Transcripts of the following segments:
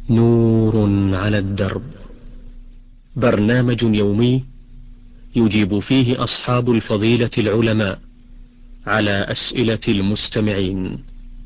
نور على الدرب، برنامج يومي يجيب فيه أصحاب الفضيلة العلماء على أسئلة المستمعين.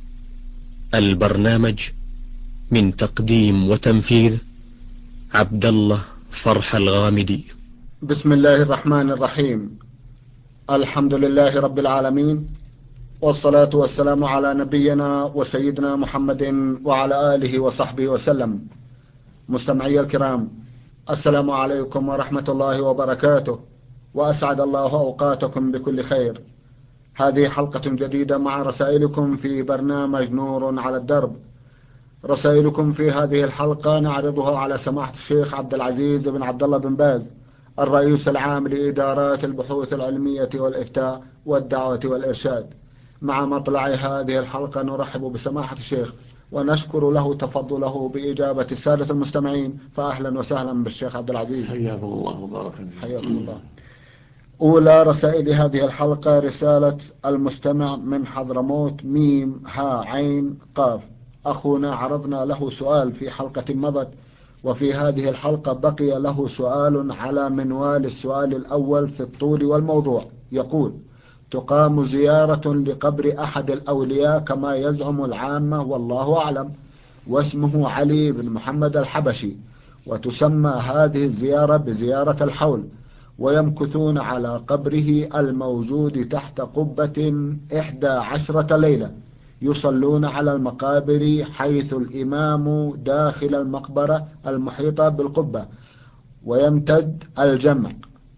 البرنامج من تقديم وتنفيذ عبد الله فرح الغامدي. بسم الله الرحمن الرحيم. الحمد لله رب العالمين، والصلاة والسلام على نبينا وسيدنا محمد وعلى آله وصحبه وسلم. مستمعي الكرام، السلام عليكم ورحمة الله وبركاته، وأسعد الله أوقاتكم بكل خير. هذه حلقة جديدة مع رسائلكم في برنامج نور على الدرب. رسائلكم في هذه الحلقة نعرضها على سماحة الشيخ عبد العزيز بن عبد الله بن باز، الرئيس العام لإدارات البحوث العلمية والإفتاء والدعوة والإرشاد. مع مطلع هذه الحلقة نرحب بسماحة الشيخ ونشكر له تفضله بإجابة السادة المستمعين، فأهلا وسهلا بالشيخ عبد العزيز. حياكم الله وبارك فيكم. حياكم الله. أولى رسائل هذه الحلقة رسالة المستمع من حضرموت ميم ها عين قاف. أخونا عرضنا له سؤال في حلقة مضت، وفي هذه الحلقة بقي له سؤال على منوال السؤال الأول في الطول والموضوع. يقول: تقام زيارة لقبر أحد الأولياء كما يزعم العامة والله أعلم، واسمه علي بن محمد الحبشي، وتسمى هذه الزيارة بزيارة الحول، ويمكثون على قبره الموجود تحت قبة 11 ليلة، يصلون على المقابر حيث الإمام داخل المقبرة المحيطة بالقبة، ويمتد الجمع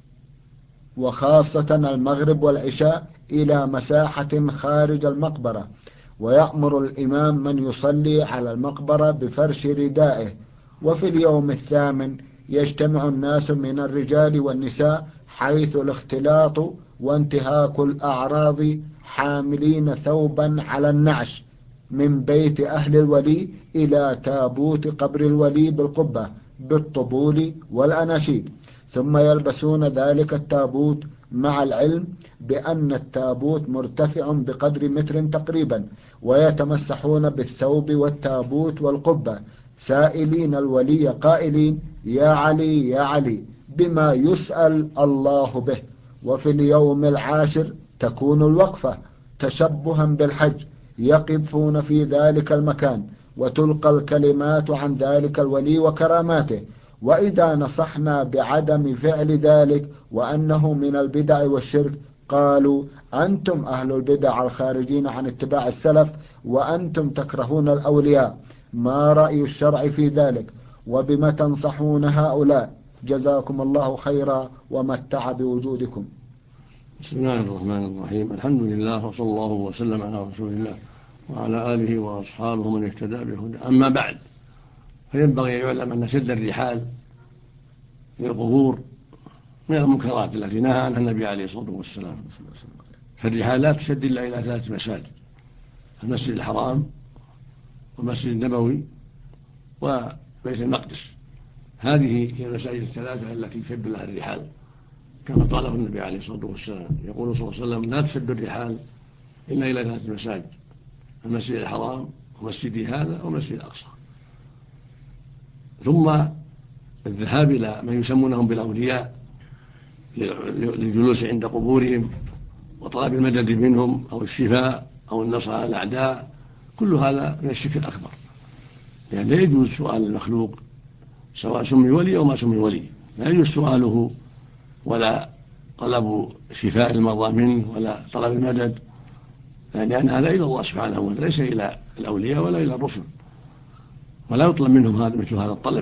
وخاصة المغرب والعشاء إلى مساحة خارج المقبرة، ويأمر الإمام من يصلي على المقبرة بفرش ردائه. وفي اليوم الثامن يجتمع الناس من الرجال والنساء حيث الاختلاط وانتهاك الأعراض، حاملين ثوبا على النعش من بيت أهل الولي إلى تابوت قبر الولي بالقبة بالطبول والأناشيد، ثم يلبسون ذلك التابوت، مع العلم بأن التابوت مرتفع بقدر متر تقريبا، ويتمسحون بالثوب والتابوت والقبة سائلين الولي قائلين: يا علي يا علي، بما يسأل الله به. وفي اليوم العاشر تكون الوقفة تشبها بالحج، يقفون في ذلك المكان وتلقى الكلمات عن ذلك الولي وكراماته. وإذا نصحنا بعدم فعل ذلك وأنه من البدع والشرك، قالوا: أنتم أهل البدع الخارجين عن اتباع السلف، وأنتم تكرهون الأولياء، ما رأي الشرع في ذلك؟ وبما تنصحون هؤلاء؟ جزاكم الله خيرا ومتع بوجودكم. بسم الله الرحمن الرحيم. الحمد لله، وصلى الله وسلم على رسول الله وعلى آله وأصحابه من اهتدى بهداه. أما بعد، فينبغي أن يعلم أن شد الرحال للقبور من المنكرات التي نهى عنها النبي عليه الصلاة والسلام. فالرحال لا تشد إلا إلى 3 مساجد: المسجد الحرام، والمسجد النبوي، وبيت المقدس. هذه هي المساجد الثلاثة التي تشد لها الرحال كما قاله النبي عليه الصلاة والسلام. يقول صلى الله عليه وسلم: لا تشد الرحال إلا إلى 3 مساجد: المسجد الحرام، ومسجدي هذا، ومسجد الأقصى. ثم الذهاب إلى من يسمونهم بالأولياء للجلوس عند قبورهم وطلب المدد منهم أو الشفاء أو النصر على الأعداء، كل هذا من الشرك الأكبر، يعني لا يجوز سؤال المخلوق سواء سمي ولي أو ما سمي ولي، لا يجوز سؤاله ولا طلب شفاء المرضى منه ولا طلب المدد، لأن هذا إلى الله سبحانه وتعالى، ليس إلى الأولياء ولا إلى الرسل، ولا يطلب منهم مثل هذا الطلب،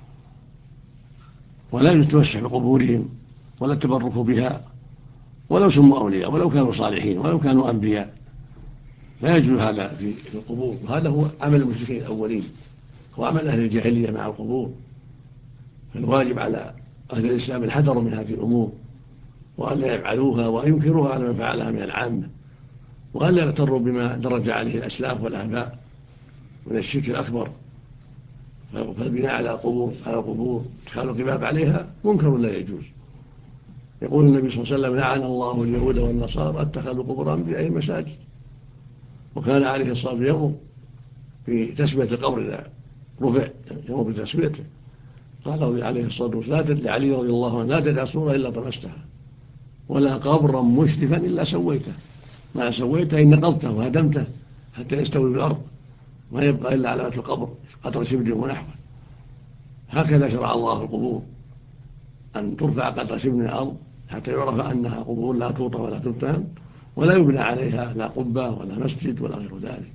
ولا يتوسع بقبورهم ولا التبرك بها، ولو سموا أولياء ولو كانوا صالحين ولو كانوا أنبياء، لا يجوز هذا في القبور. وهذا هو عمل المشركين الأولين، هو عمل أهل الجاهلية مع القبور. فالواجب على أهل الإسلام الحذر من هذه الأمور، وأن لا يفعلوها وأن ينكروها على من فعلها من العامة، وأن لا يغتروا بما درج عليه الأسلاف والآباء من الشرك الأكبر. فالبناء على القبور اتخاذ القباب عليها منكر لا يجوز. يقول النبي صلى الله عليه وسلم: لعن الله اليهود والنصارى اتخذوا قبور أنبيائهم مساجد. وكان عليه الصلاة والسلام يأمر في تسمية القبر إذا رفع يمر بتسويته. قال عليه الصلاة والسلام لعلي رضي الله عنه: لا تدع صورة إلا طمستها، ولا قبرا مشرفا إلا سويته. ما سويته إن نقضته وهدمته حتى يستوي بالأرض، ما يبقى إلا علامة القبر قدر شبر ونحوه. هكذا شرع الله في القبور، أن ترفع قدر شبر من الأرض حتى يعرف أنها قبور لا توطى ولا تتهم، ولا يبنى عليها لا قبة ولا مسجد ولا غير ذلك.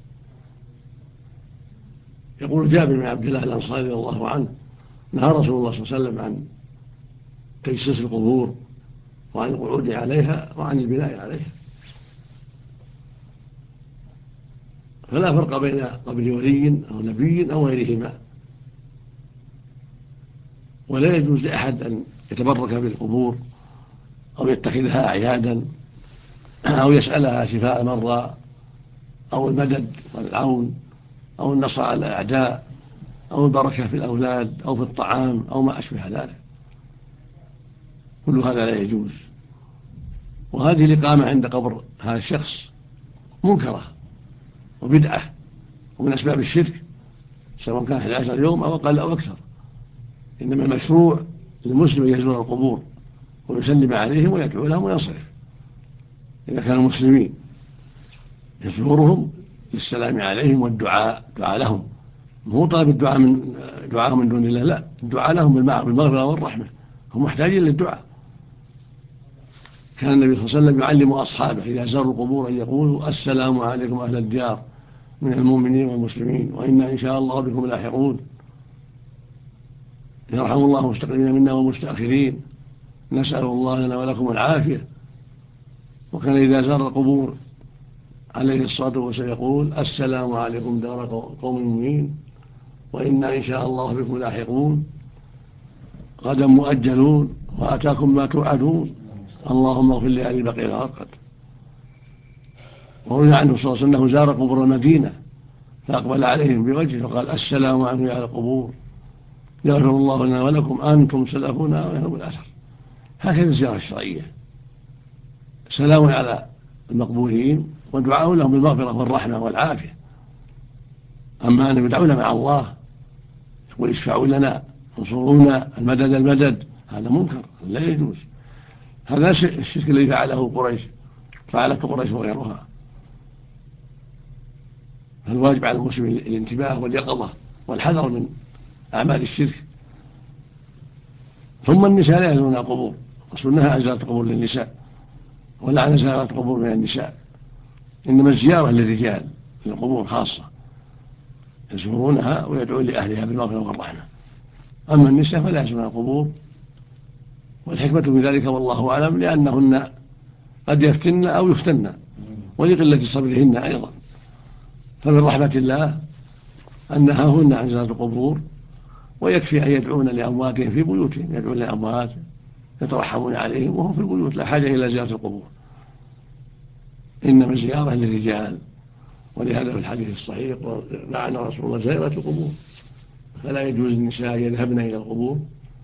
يقول جابر بن عبد الله الأنصاري رضي الله عنه: نهى رسول الله صلى الله عليه وسلم عن تجسيس القبور وعن القعود عليها وعن البناء عليها. فلا فرق بين قبر ولي أو نبي أو غيرهما، ولا يجوز لأحد أن يتبرك بالقبور أو يتخذها أعيادا أو يسألها شفاء المرضى أو المدد والعون أو النصر على الأعداء أو البركة في الأولاد أو في الطعام أو ما أشبه ذلك. كل هذا لا يجوز. وهذه الإقامة عند قبر هذا الشخص منكرة وبدعة ومن أسباب الشرك، سواء كان 11 يوم أو أقل أو أكثر. إنما المشروع للمسلم أن يزور القبور ويسلم عليهم ويدعو لهم وينصرف إذا كانوا مسلمين، يزورهم للسلام عليهم والدعاء لهم. مو طالب الدعاء من دعاءهم من دون الله، لا، الدعاء لهم بالمغفرة والرحمة، هم محتاجين للدعاء. كان النبي صلى الله عليه وسلم يعلم أصحابه إذا زاروا القبور أن يقولوا: السلام عليكم أهل الديار من المؤمنين والمسلمين، وإنا إن شاء الله بكم لاحقون. يرحم الله المستقدمين منا والمستأخرين، نسأل الله لنا ولكم العافية. وكان إذا زار القبور عليه الصلاة والسلام يقول: السلام عليكم دار قوم مؤمنين، وإنا إن شاء الله بكم لاحقون، غدا مؤجلون، وأتاكم ما توعدون، اللهم اغفر لأهل البقيع الغرقد. وروي عنه صلى الله عليه وسلم أنه زار قبور المدينة فأقبل عليهم بوجهه وقال: السلام عليكم يا أهل القبور، يغفر الله لنا ولكم، أنتم سلفنا ويهرب الأثر. هكذا الزيارة الشرعية، سلام على المقبولين ودعاء لهم بالمغفرة والرحمة والعافية. أما أن يدعون مع الله يقول: اشفعوا لنا، انصرونا، المدد، هذا منكر لا يجوز. هذا الشرك الذي فعلته قريش وغيرها. فالواجب على المسلم الانتباه واليقظة والحذر من أعمال الشرك. ثم النساء لا يزورن القبور، الرسول نهى عن زيارة القبور للنساء ولا عن زيارة القبور من النساء، إنما الزيارة للرجال للقبور خاصة، يزورونها ويدعون لأهلها بالمغفرة والرحمة. أما النساء فلا يزورن القبور، والحكمة في ذلك والله أعلم لأنهن قد يفتن أو يفتن، ولقلة صبرهن أيضا. فمن رحمة الله أن نهاهن عن زيارة القبور، ويكفي أن يدعون لأمواتهم في بيوتهم، يدعون لأموات يترحمون عليهم وهم في البيوت، لا حاجة إلى زيارة القبور. إنما الزيارة للرجال، ولهذا في الحديث الصحيح لعن رسول الله زائرة القبور، فلا يجوز للنساء يذهبن إلى القبور،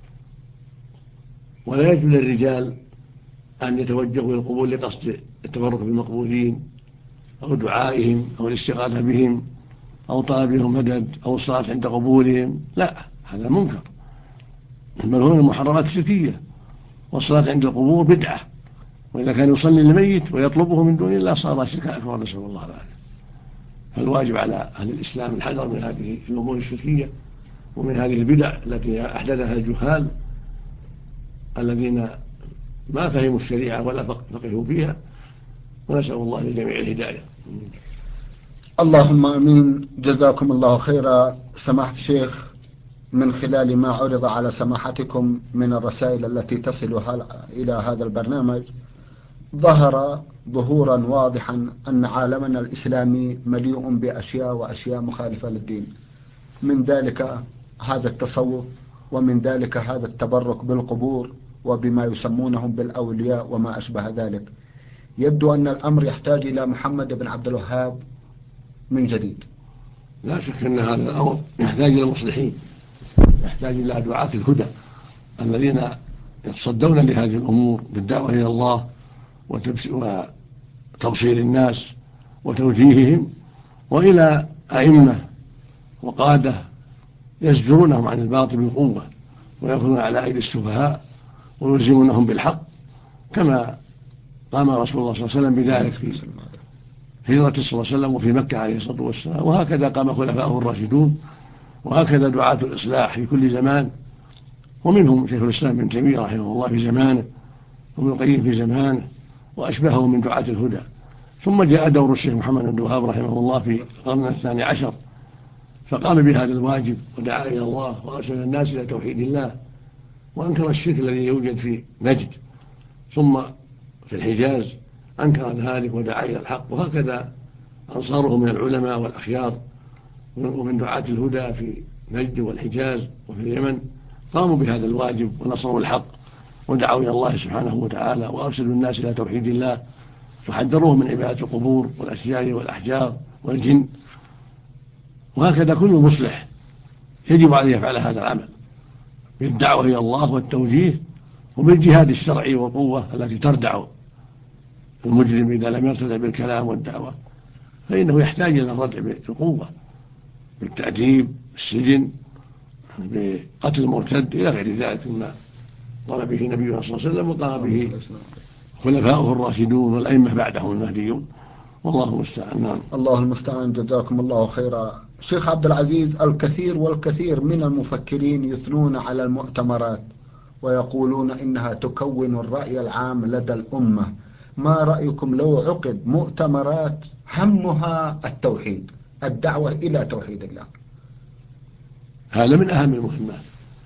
ولا يجوز للرجال أن يتوجهوا إلى القبور لقصد التبرك بالمقبولين أو دعائهم أو الاستغاثة بهم أو طلب لهم مدد أو الصلاة عند قبورهم، لا، هذا منكر، بل هو من المحرمات الشركية. والصلاة عند القبور بدعة، وإذا كان يصلي للميت ويطلبه من دون الله صار شركا أكبر، نسأل الله العافية. فالواجب على أهل الإسلام الحذر من هذه الأمور الشركية ومن هذه البدع التي أحدثها الجهال الذين ما فهموا الشريعة ولا فقهوا فيها، ونسأل الله للجميع الهداية. اللهم امين. جزاكم الله خيرا سماحة الشيخ. من خلال ما عرض على سماحتكم من الرسائل التي تصل إلى هذا البرنامج، ظهر ظهورا واضحا أن عالمنا الإسلامي مليء بأشياء مخالفة للدين، من ذلك هذا التصوف، ومن ذلك هذا التبرك بالقبور وبما يسمونهم بالأولياء وما أشبه ذلك. يبدو أن الأمر يحتاج إلى محمد بن عبد الوهاب من جديد. لا شك أن هذا الأمر يحتاج إلى المصلحين، يحتاج إلى دعاة الهدى الذين يتصدون لهذه الأمور بالدعوة إلى الله وتبصير الناس وتوجيههم، وإلى أئمة وقادة يزجرونهم عن الباطل بالقوة ويأخذون على أيدي السفهاء ويلزمونهم بالحق، كما قام رسول الله صلى الله عليه وسلم بذلك في هجرة صلى الله عليه وسلم وفي مكة عليه الصلاة والسلام، وهكذا قام خلفاؤه الراشدون، وهكذا دعاة الإصلاح في كل زمان، ومنهم شيخ الإسلام ابن تيمية رحمه الله في زمانه، وابن القيم في زمانه، وأشبهه من دعاة الهدى. ثم جاء دور الشيخ محمد بن عبد الوهاب رحمه الله في القرن الثاني عشر، فقام بهذا الواجب ودعا إلى الله وأرشد الناس إلى توحيد الله، وأنكر الشرك الذي يوجد في نجد، ثم في الحجاز أنكر ذلك ودعا إلى الحق، وهكذا أنصاره من العلماء والأخيار ومن دعاة الهدى في نجد والحجاز وفي اليمن قاموا بهذا الواجب ونصروا الحق ودعوا إلى الله سبحانه وتعالى وأرشدوا الناس إلى توحيد الله، فحذروهم من عبادة القبور والأشجار والأحجار والجن. وهكذا كل مصلح يجب عليه يفعل هذا العمل بالدعوة إلى الله والتوجيه وبالجهاد الشرعي والقوة التي تردع المجرم إذا لم يرتدع بالكلام والدعوة، فإنه يحتاج إلى الردع بالقوة، بالتأديب، بالسجن، بقتل المرتد إلى غير ذلك مما قام به نبينا صلى الله عليه وسلم وقام به خلفاؤه الراشدون والأئمة بعدهم المهديون، والله المستعان. نعم. الله المستعان، جزاكم الله خيرا. شيخ عبد العزيز، الكثير والكثير من المفكرين يثنون على المؤتمرات ويقولون إنها تكون الرأي العام لدى الأمة، ما رأيكم لو عقد مؤتمرات همها التوحيد، الدعوة إلى توحيد الله؟ هذا من أهم المهمات،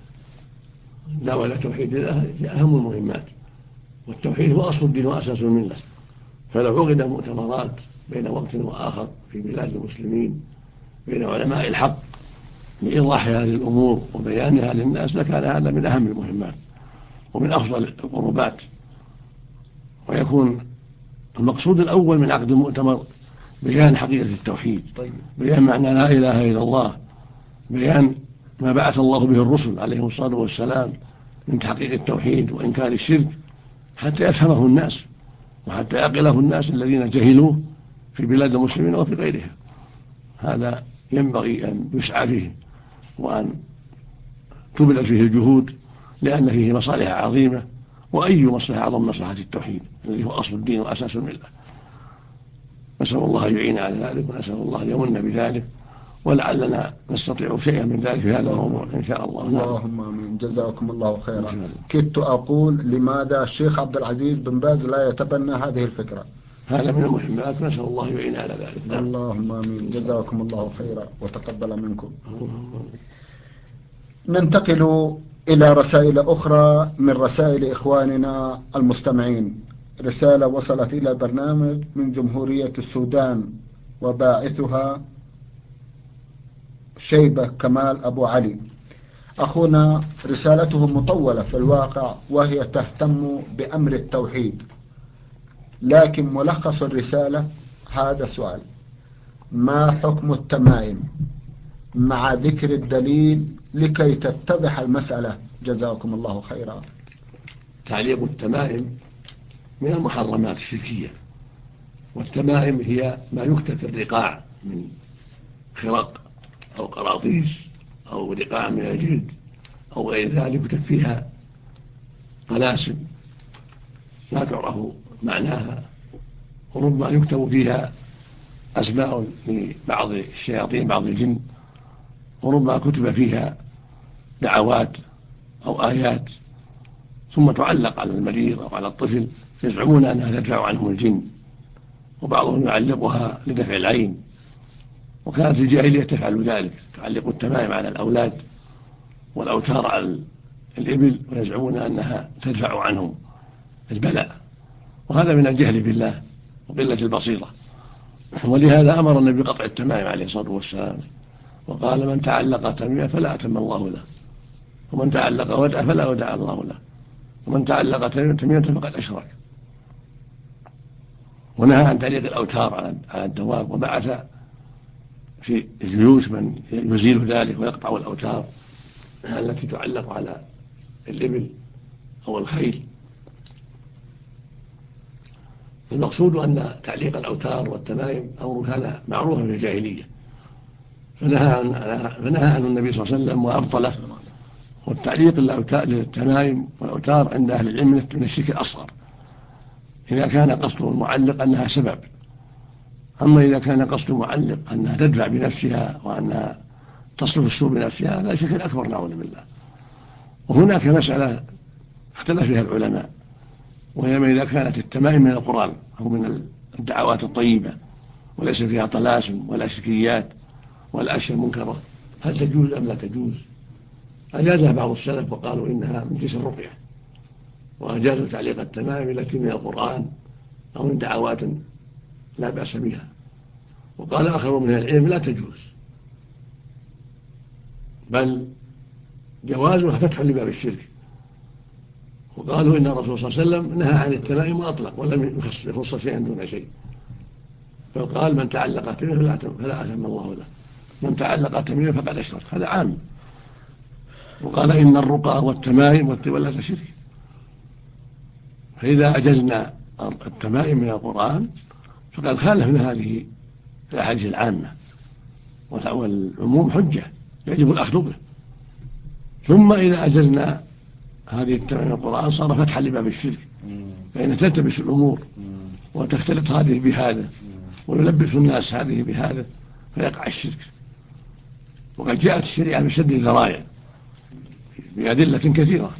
الدعوة إلى توحيد الله هي أهم المهمات، والتوحيد هو أصل الدين وأساس الملة، فلو عقد مؤتمرات بين وقت وآخر في بلاد المسلمين بين علماء الحق لإيضاح هذه الأمور وبيانها للناس لكان هذا من أهم المهمات ومن أفضل القربات، ويكون المقصود الأول من عقد المؤتمر بيان حقيقة التوحيد، بيان معنى لا إله إلا الله، بيان ما بعث الله به الرسل عليهم الصلاة والسلام من تحقيق التوحيد وإنكار الشرك، حتى يفهمه الناس وحتى يعقله الناس الذين جهلوه في بلاد المسلمين وفي غيرها. هذا ينبغي أن يسعى فيه وأن تبذل فيه الجهود، لأن فيه مصالح عظيمة، وأي مصلحة أعظم مصلحة التوحيد الذي هو أصل الدين وأساس الملة. نسأل الله أن يعين على ذلك، ونسأل الله أن يمن بذلك، ولعلنا نستطيع شيئا من ذلك في هذا الموضوع إن شاء الله. اللهم آمين، جزاكم الله خيرا. كدت أقول لماذا الشيخ عبد العزيز بن باز لا يتبنى هذه الفكرة؟ هذا من المهمات، نسأل الله يعين على ذلك. اللهم آمين، جزاكم الله خيرا وتقبل منكم. ننتقل إلى رسائل أخرى من رسائل إخواننا المستمعين. رسالة وصلت إلى البرنامج من جمهورية السودان، وباعثها شيبة كمال أبو علي. أخونا رسالته مطولة في الواقع، وهي تهتم بأمر التوحيد، لكن ملخص الرسالة هذا سؤال: ما حكم التمائم مع ذكر الدليل لكي تتضح المسألة؟ جزاكم الله خيرا. تعليق التمائم من المحرمات الشركية، والتمائم هي ما يكتب في الرقاع من خرق أو قراطيس أو رقاع من الجلد أو غير ذلك، يكتب فيها قلاسم لا تعرف معناها، وربما يكتب فيها أسماء لبعض الشياطين بعض الجن، وربما كتب فيها دعوات أو آيات، ثم تعلق على المريض أو على الطفل، يزعمون أنها تدفع عنهم الجن، وبعضهم يعلقها لدفع العين، وكانت الجاهلية تفعل ذلك، تعلق التمائم على الأولاد والأوتار على الإبل، ويزعمون أنها تدفع عنهم البلاء، وهذا من الجهل بالله وقلة البصيرة. ولهذا أمر النبي بقطع التمائم عليه الصلاة والسلام، وقال: من تعلق تميمة فلا أتم الله له، ومن تعلق ودع فلا ودع الله له، ومن تعلق تميمة فقد أشرك. ونهى عن تعليق الأوتار على الدواب، وبعث في الجيوش من يزيل ذلك ويقطع الأوتار التي تعلق على الإبل أو الخيل. المقصود أن تعليق الأوتار والتمائم أمر كان معروفا في الجاهلية، فنهى عنه النبي صلى الله عليه وسلم وأبطله. والتعليق للتمائم والأوتار عند أهل العلم من الشرك الأصغر إذا كان قصد المعلق أنها سبب. أما إذا كان قصد المعلق أنها تدفع بنفسها وأنها تصرف السوء بنفسها لا شرك أكبر نعوذ بالله. وهناك مسألة اختلف فيها العلماء، وهي إذا كانت التمائم من القرآن أو من الدعوات الطيبة وليس فيها طلاسم ولا شركيات ولا أشياء منكرة، هل تجوز أم لا تجوز؟ أجازها بعض السلف وقالوا إنها من جنس الرقية، وأجازوا تعليق التمائم التي من القرآن أو من دعوات لا بأس بها. وقال آخر من العلم لا تجوز، بل جوازها فتح لباب الشرك. وقالوا إن الرسول صلى الله عليه وسلم نهى عن التمائم وأطلق ولم يخص شيئا دون شيء، بل قال من تعلق تميمة فلا أثم الله له، من تعلق تميمة فقد أشرك، هذا عام. وقال إن الرقى والتمائم والتولة شرك. فإذا أجزنا التمائم من القرآن فقد خالفنا هذه الأحاديث العامة، والعموم حجة يجب الأخذ به. ثم إذا أجزنا هذه التمائم من القرآن صار فتحا لباب الشرك، فإن تلتبس الأمور وتختلط هذه بهذا ويلبس الناس هذه بهذا فيقع الشرك. وقد جاءت الشريعة بسد الذرائع بأدلة كثيرة،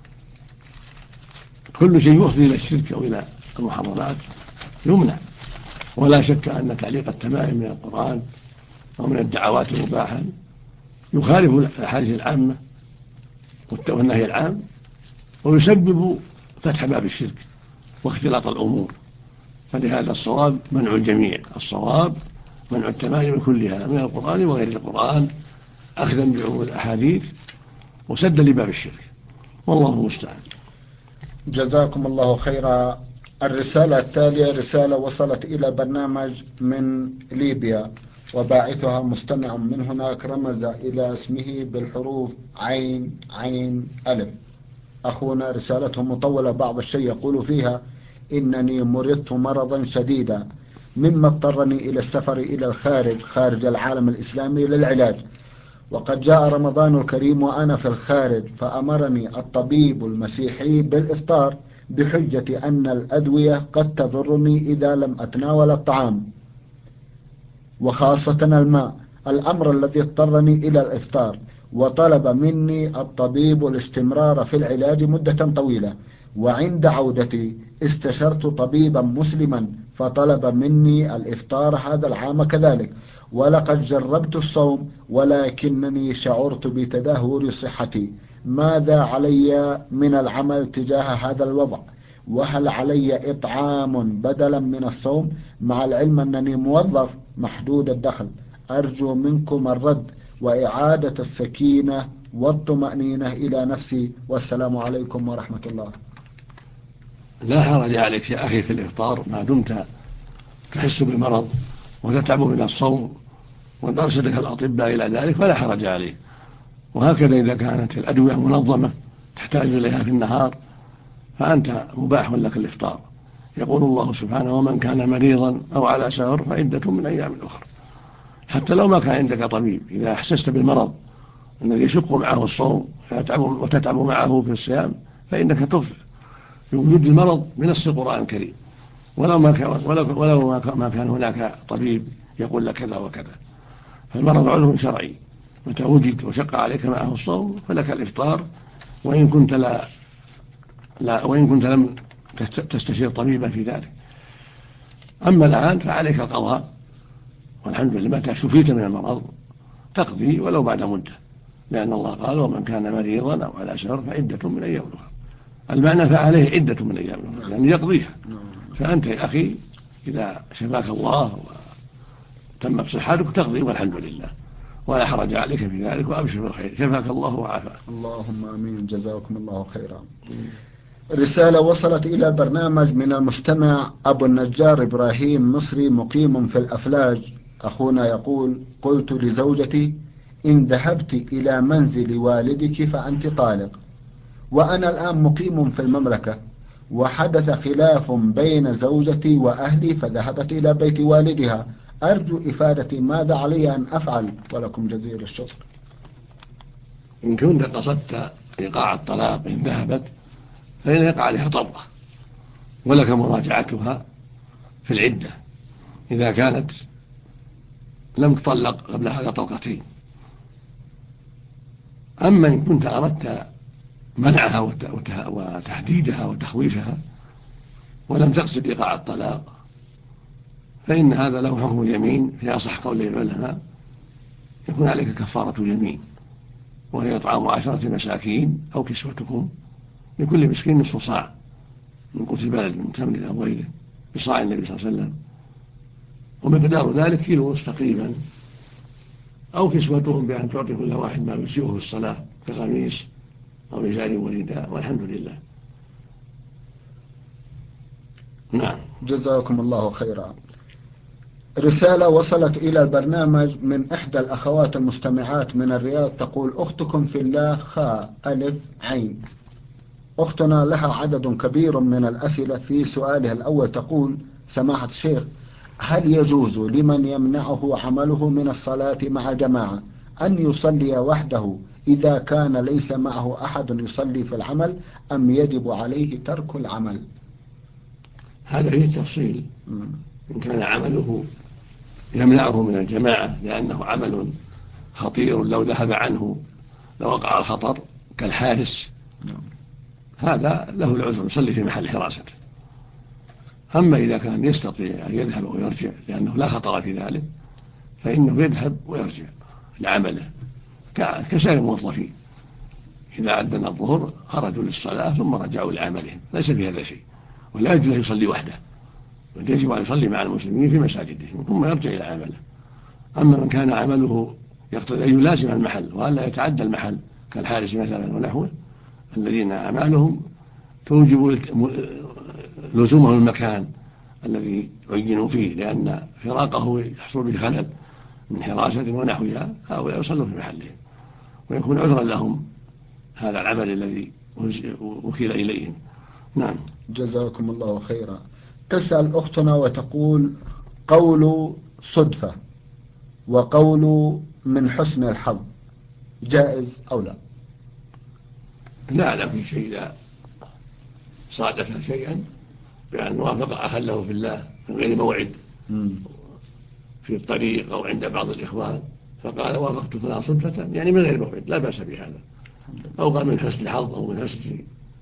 كل شيء يفضي إلى الشرك أو إلى المحرمات يمنع. ولا شك أن تعليق التمائم من القرآن أو من الدعوات المباحة يخالف الأحاديث العامة والنهي العام، ويسبب فتح باب الشرك واختلاط الأمور. فلهذا الصواب منع الجميع، الصواب منع التمائم كلها من القرآن وغير القرآن، أخذا بعموم الأحاديث وسدا لباب الشرك، والله المستعان. جزاكم الله خيرا. الرسالة التالية رسالة وصلت إلى برنامج من ليبيا، وباعثها مستمع من هناك رمز إلى اسمه بالحروف عين عين ألف. أخونا رسالته مطولة بعض الشيء، يقول فيها: إنني مرضت مرضا شديدا مما اضطرني إلى السفر إلى الخارج، خارج العالم الإسلامي للعلاج، وقد جاء رمضان الكريم وأنا في الخارج، فأمرني الطبيب المسيحي بالإفطار بحجة أن الأدوية قد تضرني إذا لم أتناول الطعام وخاصة الماء، الأمر الذي اضطرني إلى الإفطار. وطلب مني الطبيب الاستمرار في العلاج مدة طويلة، وعند عودتي استشرت طبيبا مسلما فطلب مني الإفطار هذا العام كذلك، ولقد جربت الصوم ولكنني شعرت بتدهور صحتي. ماذا علي من العمل تجاه هذا الوضع؟ وهل علي إطعام بدلا من الصوم، مع العلم أنني موظف محدود الدخل؟ أرجو منكم الرد وإعادة السكينة والطمأنينة إلى نفسي، والسلام عليكم ورحمة الله. لا حرج عليك يا أخي في الإفطار ما دمت تحس بالمرض وتتعب من الصوم وقد أرشدك الأطباء إلى ذلك فلا حرج عليك. وهكذا إذا كانت الأدوية منظمة تحتاج إليها في النهار فأنت مباح لك الإفطار. يقول الله سبحانه: ومن كان مريضا أو على سفر فعدة من أيام أخرى. حتى لو ما كان عندك طبيب، إذا أحسست بالمرض الذي يشق معه الصوم وتتعب معه في الصيام فإنك تفطر بوجود المرض بنص القرآن الكريم، ولو ما كان هناك طبيب يقول لك كذا وكذا. فالمرض عذر شرعي، متى وجد وشق عليك معه الصوم فلك الإفطار، وإن كنت لم تستشير طبيبا في ذلك. أما الآن فعليك القضاء، والحمد لله متى شفيت من المرض تقضي ولو بعد مدة، لأن الله قال: ومن كان مريضا أو على سفر فعدة من أيام أخرى. المعنى فعليه عدة من أيام أخرى يعني يقضيها. فأنت يا أخي إذا شفاك الله وتمت صحتك تقضي والحمد لله، ولا حرج عليك في ذلك، وأبشر بالخير، شفاك الله وعافاك. اللهم آمين. جزاكم الله خيرا. رسالة وصلت إلى البرنامج من المستمع أبو النجار إبراهيم مصري مقيم في الأفلاج. أخونا يقول: قلت لزوجتي: إن ذهبت إلى منزل والدك فأنت طالق، وأنا الآن مقيم في المملكة، وحدث خلاف بين زوجتي وأهلي فذهبت إلى بيت والدها، أرجو إفادتي ماذا علي أن أفعل، ولكم جزيل الشكر. إن كنت قصدت إيقاع الطلاق إن ذهبت فإن يقع عليها طلقة، ولك مراجعتها في العدة إذا كانت لم تطلق قبل هذا طلقتين. أما إن كنت أردت منعها وتهديدها وتخويفها ولم تقصد إيقاع الطلاق فإن هذا له حكم اليمين في أصح قول العلماء، يكون عليك كفارة يمين، وهي إطعام 10 مساكين أو كسوتهم، لكل مسكين نصف صاع من قوت بلد من تمر أو غيره بصاع النبي صلى الله عليه وسلم، ومقدار ذلك كيلو تقريبا، أو كسوتهم بأن تعطي كل واحد ما يسيئه في الصلاة كقميص أو إزار ورداء، والحمد لله. نعم. جزاكم الله خيرا. رسالة وصلت إلى البرنامج من إحدى الأخوات المستمعات من الرياض، تقول: أختكم في الله خاء ألف عين. أختنا لها عدد كبير من الأسئلة. في سؤالها الأول تقول: سماحة الشيخ، هل يجوز لمن يمنعه عمله من الصلاة مع جماعة أن يصلي وحده إذا كان ليس معه أحد يصلي في العمل، أم يجب عليه ترك العمل؟ هذا فيه تفصيل. إن كان عمله يمنعه من الجماعة لأنه عمل خطير لو ذهب عنه لوقع الخطر كالحارس، هذا له العذر يصلي في محل حراسته. أما إذا كان يستطيع أن يذهب ويرجع لأنه لا خطر في ذلك فإنه يذهب ويرجع لعمله كسائر الموظفين، إذا أذن الظهر خرجوا للصلاة ثم رجعوا لعملهم، ليس في هذا شيء، ولا يجوز أن يصلي وحده، بل يجب أن يصلي مع المسلمين في مساجدهم ثم يرجع إلى عمله. أما من كان عمله يقتضي أن يلازم المحل وألا يتعدى المحل كالحارس مثلا ونحوه، الذين أعمالهم توجب لزومه المكان الذي عينوا فيه، لأن فراقه يحصل به خلل من حراسة ونحوها، هؤلاء يصلوا في محلهم ويكون عذرا لهم هذا العمل الذي وكيل إليهم. نعم. جزاكم الله خيرا. تسأل أختنا وتقول: قول صدفة وقول من حسن الحظ جائز أو لا؟ لا أعلم في شيء إذا صادف شيئا بأن وافق أخا له في الله من غير موعد في الطريق أو عند بعض الإخوان فقال وافقت فلان صدفة، يعني من غير موعد، لا بأس بهذا. أو قال من حسن الحظ أو من حسن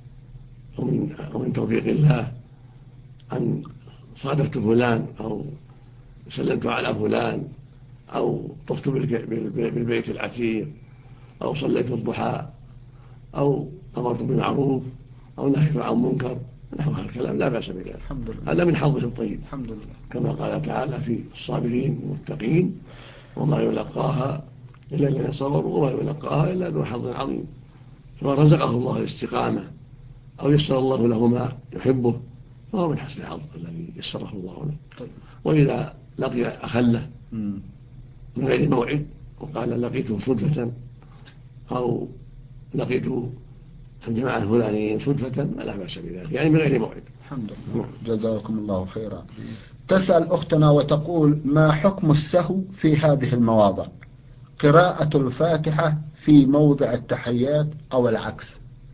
أو من توفيق الله أن صادفت فلان أو سلمت على فلان أو طفت بالبيت العتيق أو صليت الضحى أو أمرت بالمعروف أو نهيت عن منكر، نحو هذا الكلام لا بأس بذلك، هذا من حظه الطيب، الحمد لله، كما قال تعالى في الصابرين المتقين: وما يلقاها إلا الذين صبروا وما يلقاها إلا ذو حظ عظيم. فمن رزقه الله الاستقامة أو يسر الله له ما يحبه فهو من حسن الحظ الذي يسره الله له. طيب. وإذا لقي أخله من غير موعد وقال لقيته صدفة أو لقيت الجماعة الفلانيين صدفة، لا بأس بذلك، يعني من غير موعد. الحمد لله. جزاكم الله خيرا. تسأل أختنا وتقول: ما حكم السهو في هذه المواضع؟ قراءة الفاتحة في موضع التحيات أو العكس؟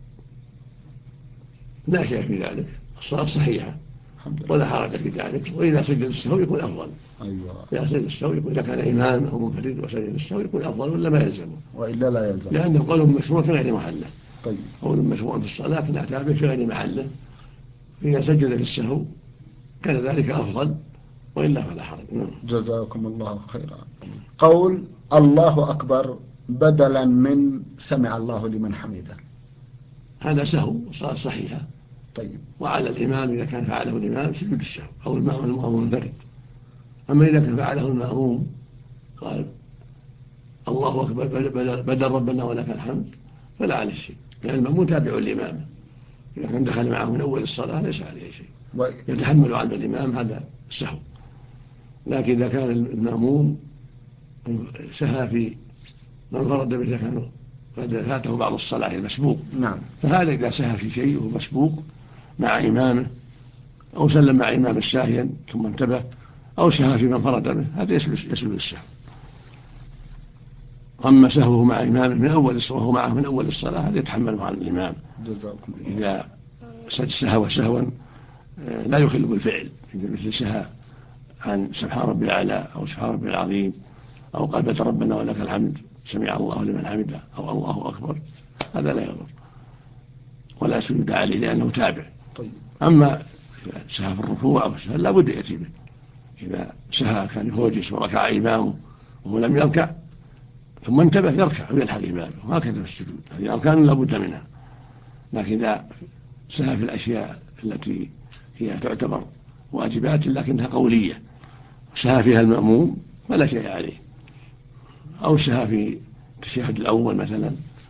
لا شيء في ذلك، الصلاة صحيحة ولا حرج في ذلك، وإذا سجد السهو يكون أفضل. أيوة. إذا سجد السهو يكون، إذا كان إمام أو منفرد وسجد السهو يكون أفضل، ولا ما يلزمه، وإلا لا يلزم، لأنه قول مشروع في غير محله. طيب. قول مشروع في الصلاة في الأعتاب في غير محله، إذا سجد للسهو كان ذلك أفضل، وإلا فلا حرج. جزاكم الله خيرا. قول الله أكبر بدلا من سمع الله لمن حمده، هذا سهو، صلاة صحيحة. طيب. وعلى الإمام إذا كان فعله الإمام سجود السهو أو المأموم منفرد. أما إذا كان فعله المأموم قال الله أكبر بدل ربنا ولك الحمد فلا عليه شيء، لأن المأموم تابع الإمام، إذا كان دخل معه من أول الصلاة ليس عليه شيء، يتحمل عن الإمام هذا السهو. لكن إذا كان المأموم سهى في من فرد به كان قد فاته بعض الصلاة المسبوق، نعم، فهذا إذا سهى في شيء وهو مسبوق مع إمامه أو سلم مع إمام ساهيا ثم انتبه أو سهى في من فرد به هذا يسجد السهو. أما سهوه مع إمامه من أول الصلاة وهو معه من أول الصلاة هذا يتحمله عن الإمام. إذا سهو سهوا لا يخل بالفعل مثل سهى عن سبحان ربي الأعلى أو سبحان ربي العظيم أو قال ربنا ولك الحمد سمع الله لمن حمده أو الله أكبر، هذا لا يضر ولا سجود عليه لأنه تابع. أما إذا سهى في الركوع أو سهى لا بد يأتي به. إذا سهى كان يهوجس وركع إمامه وهو لم يركع ثم انتبه يركع ويلحق إمامه، وهكذا في السجود، هذه أركان لا بد منها. لكن إذا سهى في الأشياء التي هي تعتبر واجبات لكنها قولية سهى فيها المأموم فلا شيء عليه، أو سهى في التشهد الأول مثلا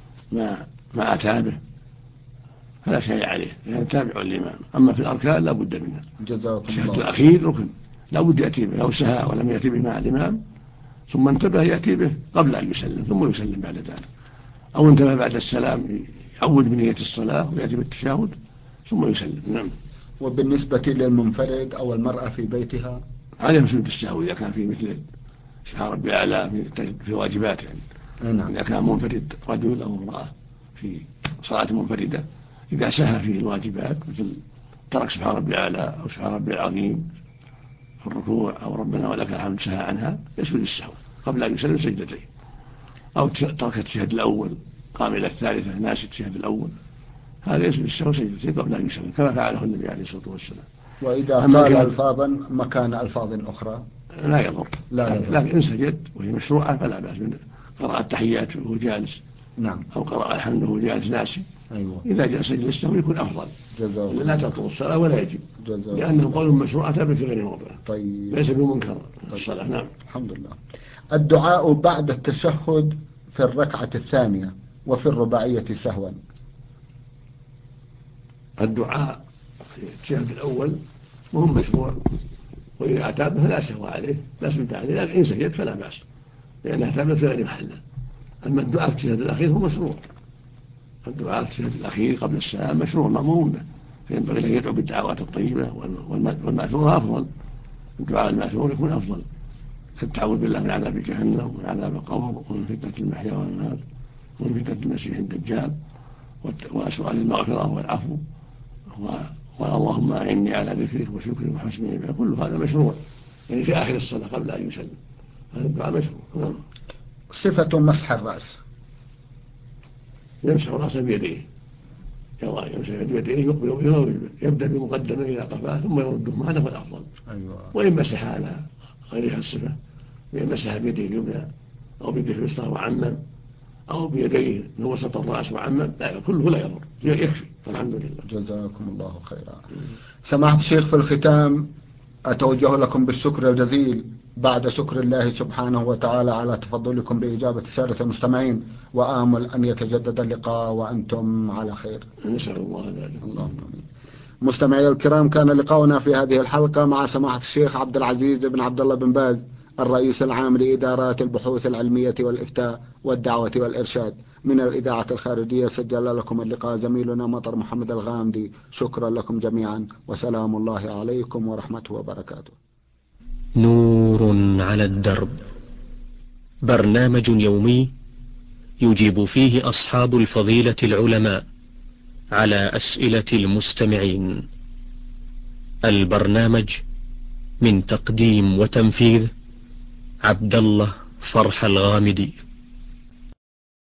ما أتى به فلا شيء عليه يعني تابع الإمام. أما في الأركان لا بد منها. التشهد الأخير ركن لا بد يأتي به، لو سهى ولم يأتي به مع الإمام ثم انتبه يأتي به قبل أن يسلم ثم يسلم بعد ذلك، أو انتبه بعد السلام يعود بنية الصلاة ويأتي بالتشهد ثم يسلم. نعم. وبالنسبة للمنفرد أو المرأة في بيتها عليهم سجود السهو إذا كان في مثل سبحان ربي الأعلى في واجبات يعني. نعم. إذا كان منفرد رجل أو امرأة في صلاة منفردة إذا سهى في الواجبات مثل ترك سبحان ربي الأعلى أو سبحان ربي العظيم في الركوع أو ربنا ولك الحمد سهى عنها يسجد السهو قبل أن يسلم سجدتين، أو ترك التشهد الأول قام إلى الثالثة ناسي التشهد الأول هذا يسجد السهو سجدتين قبل أن يسلم كما فعله النبي عليه الصلاة والسلام. وإذا قال ألفاظا مكان ألفاظ أخرى لا يضر. لكن إن سجد وهي مشروعة فلا بأس من قراءة التحيات وهو جالس. نعم. أو قراءة الحمد وهو جالس ناسي. أيوة. إذا جاء سجد السهو يكون أفضل. لا تبطل الصلاة ولا يجب لأنه قول مشروعة في غير موضعه. طيب. ليس بمنكر الصلاة. نعم. الحمد لله. الدعاء بعد التشهد في الركعة الثانية وفي الرباعية سهوا. الدعاء في التشهد الأول مهم مشروع، وإذا أتى فلا سهو عليه لا سجد عليه، لكن إن سجد فلا بأس لأنه أتى في غير محله. أما الدعاء في التشهد الأخير هو مشروع. الدعاء في التشهد الأخير قبل السلام مشروع مأمور به، فينبغي أن يدعو بالدعوات الطيبة والمأثور أفضل. الدعاء المأثور يكون أفضل كالتعوذ بالله من عذاب جهنم ومن عذاب القبر ومن فتنة المحيا والممات ومن فتنة المسيح الدجال وسؤال المغفرة والعفو اللهم أعني على ذكرك وشكرك وحسن عبادتك، كل هذا مشروع يعني في آخر الصلاة قبل أن يسلم، هذا الدعاء مشروع. صفة مسح الرأس. يمسح رأسه بيديه، يمسح بيديه يقبل يبدأ بمقدمه إلى قفاه ثم يردهما، هذا هو الأفضل. أيوة. وإن مسح على غير الصفة بأن مسح بيديه اليمنى أو بيديه اليسرى وعمم أو بيديه من وسط الرأس وعمم كله لا يضر يكفي الحمد لله. جزاكم الله خيرا. سماحة الشيخ في الختام أتوجه لكم بالشكر الجزيل بعد شكر الله سبحانه وتعالى على تفضلكم بإجابة السادة المستمعين، وآمل أن يتجدد اللقاء وأنتم على خير. نسأل الله ذلك. اللهم آمين. مستمعي الكرام، كان لقاؤنا في هذه الحلقة مع سماحة الشيخ عبد العزيز بن عبد الله بن باز الرئيس العام لإدارات البحوث العلمية والإفتاء والدعوة والإرشاد من الإذاعة الخارجية. سجل لكم اللقاء زميلنا مطر محمد الغامدي. شكرا لكم جميعا وسلام الله عليكم ورحمته وبركاته. نور على الدرب، برنامج يومي يجيب فيه أصحاب الفضيلة العلماء على أسئلة المستمعين. البرنامج من تقديم وتنفيذ عبد الله فرح الغامدي.